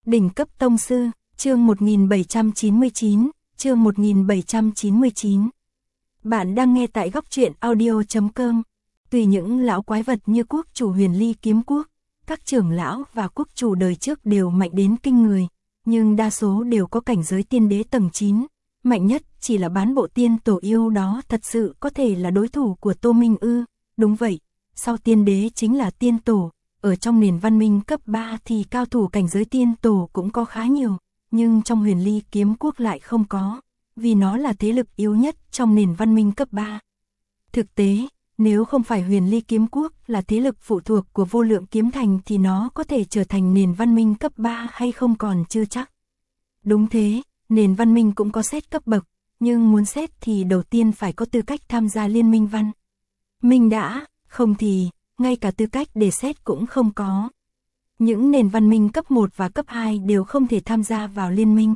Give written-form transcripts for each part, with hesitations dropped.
Đỉnh cấp tông sư, chương 1799, chương 1799. Bạn đang nghe tại góc truyện audio.com. Tùy những lão quái vật như quốc chủ Huyền Ly Kiếm Quốc, các trưởng lão và quốc chủ đời trước đều mạnh đến kinh người, nhưng đa số đều có cảnh giới tiên đế tầng 9, mạnh nhất chỉ là bán bộ tiên tổ yêu đó thật sự có thể là đối thủ của Tô Minh ư? Đúng vậy, sau tiên đế chính là tiên tổ. Ở trong nền văn minh cấp 3 thì cao thủ cảnh giới tiên tổ cũng có khá nhiều, nhưng trong Huyền Ly Kiếm Quốc lại không có, vì nó là thế lực yếu nhất trong nền văn minh cấp 3. Thực tế, nếu không phải Huyền Ly Kiếm Quốc là thế lực phụ thuộc của Vô Lượng Kiếm Thành thì nó có thể trở thành nền văn minh cấp 3 hay không còn chưa chắc. Đúng thế, nền văn minh cũng có xét cấp bậc, nhưng muốn xét thì đầu tiên phải có tư cách tham gia liên minh văn minh đã, không thì ngay cả tư cách để xét cũng không có. Những nền văn minh cấp 1 và cấp 2 đều không thể tham gia vào liên minh.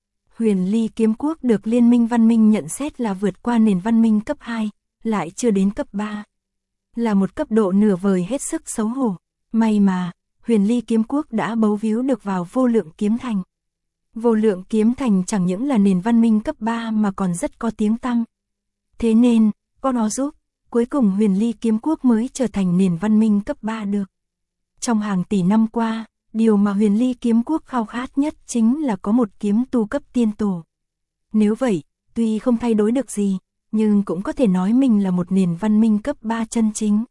Huyền Ly Kiếm Quốc được liên minh văn minh nhận xét là vượt qua nền văn minh cấp 2, lại chưa đến cấp 3. Là một cấp độ nửa vời hết sức xấu hổ. May mà, Huyền Ly Kiếm Quốc đã bấu víu được vào Vô Lượng Kiếm Thành. Vô Lượng Kiếm Thành chẳng những là nền văn minh cấp 3 mà còn rất có tiếng tăm. Thế nên, có nó giúp, cuối cùng Huyền Ly Kiếm Quốc mới trở thành nền văn minh cấp 3 được. Trong hàng tỷ năm qua, điều mà Huyền Ly Kiếm Quốc khao khát nhất chính là có một kiếm tu cấp tiên tổ. Nếu vậy, tuy không thay đổi được gì, nhưng cũng có thể nói mình là một nền văn minh cấp 3 chân chính.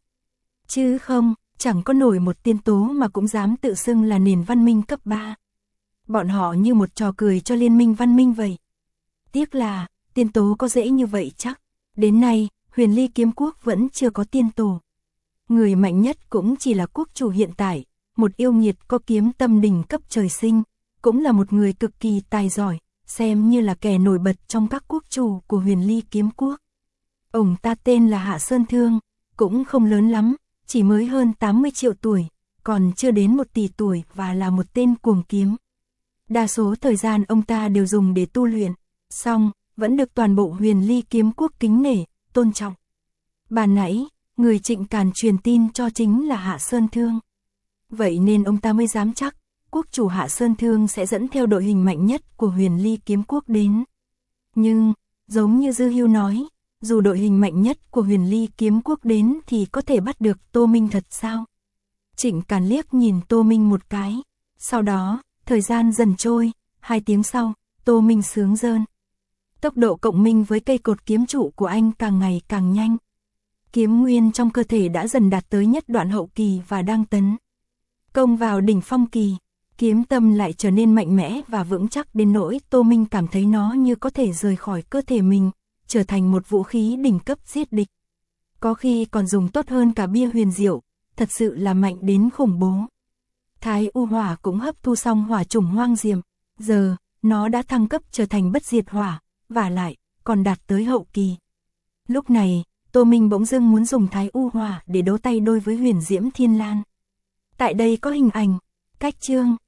Chứ không, chẳng có nổi một tiên tố mà cũng dám tự xưng là nền văn minh cấp 3. Bọn họ như một trò cười cho liên minh văn minh vậy. Tiếc là, tiên tố có dễ như vậy chắc. Đến nay, Huyền Ly Kiếm Quốc vẫn chưa có tiên tổ. Người mạnh nhất cũng chỉ là quốc chủ hiện tại, một yêu nghiệt có kiếm tâm đỉnh cấp trời sinh, cũng là một người cực kỳ tài giỏi, xem như là kẻ nổi bật trong các quốc chủ của Huyền Ly Kiếm Quốc. Ông ta tên là Hạ Sơn Thương, cũng không lớn lắm, chỉ mới hơn 80 triệu tuổi, còn chưa đến 1 tỷ tuổi và là một tên cuồng kiếm. Đa số thời gian ông ta đều dùng để tu luyện, song vẫn được toàn bộ Huyền Ly Kiếm Quốc kính nể, tôn trọng. Ban nãy, người Trịnh Càn truyền tin cho chính là Hạ Sơn Thương. Vậy nên ông ta mới dám chắc, quốc chủ Hạ Sơn Thương sẽ dẫn theo đội hình mạnh nhất của Huyền Ly Kiếm Quốc đến. Nhưng, giống như Dư Hưu nói, dù đội hình mạnh nhất của Huyền Ly Kiếm Quốc đến thì có thể bắt được Tô Minh thật sao? Trịnh Càn liếc nhìn Tô Minh một cái. Sau đó, thời gian dần trôi, 2 tiếng sau, Tô Minh sướng rơn. Tốc độ cộng minh với cây cột kiếm trụ của anh càng ngày càng nhanh. Kiếm nguyên trong cơ thể đã dần đạt tới nhất đoạn hậu kỳ và đang tấn công vào đỉnh phong kỳ. Kiếm tâm lại trở nên mạnh mẽ và vững chắc đến nỗi Tô Minh cảm thấy nó như có thể rời khỏi cơ thể mình, trở thành một vũ khí đỉnh cấp giết địch. Có khi còn dùng tốt hơn cả bia huyền diệu, thật sự là mạnh đến khủng bố. Thái U Hỏa cũng hấp thu xong hỏa chủng hoang diệm, giờ nó đã thăng cấp trở thành bất diệt hỏa, và lại còn đạt tới hậu kỳ. Lúc này, Tô Minh bỗng dưng muốn dùng Thái U Hỏa để đấu tay đôi với Huyền Diễm Thiên Lan. Tại đây có hình ảnh, cách chương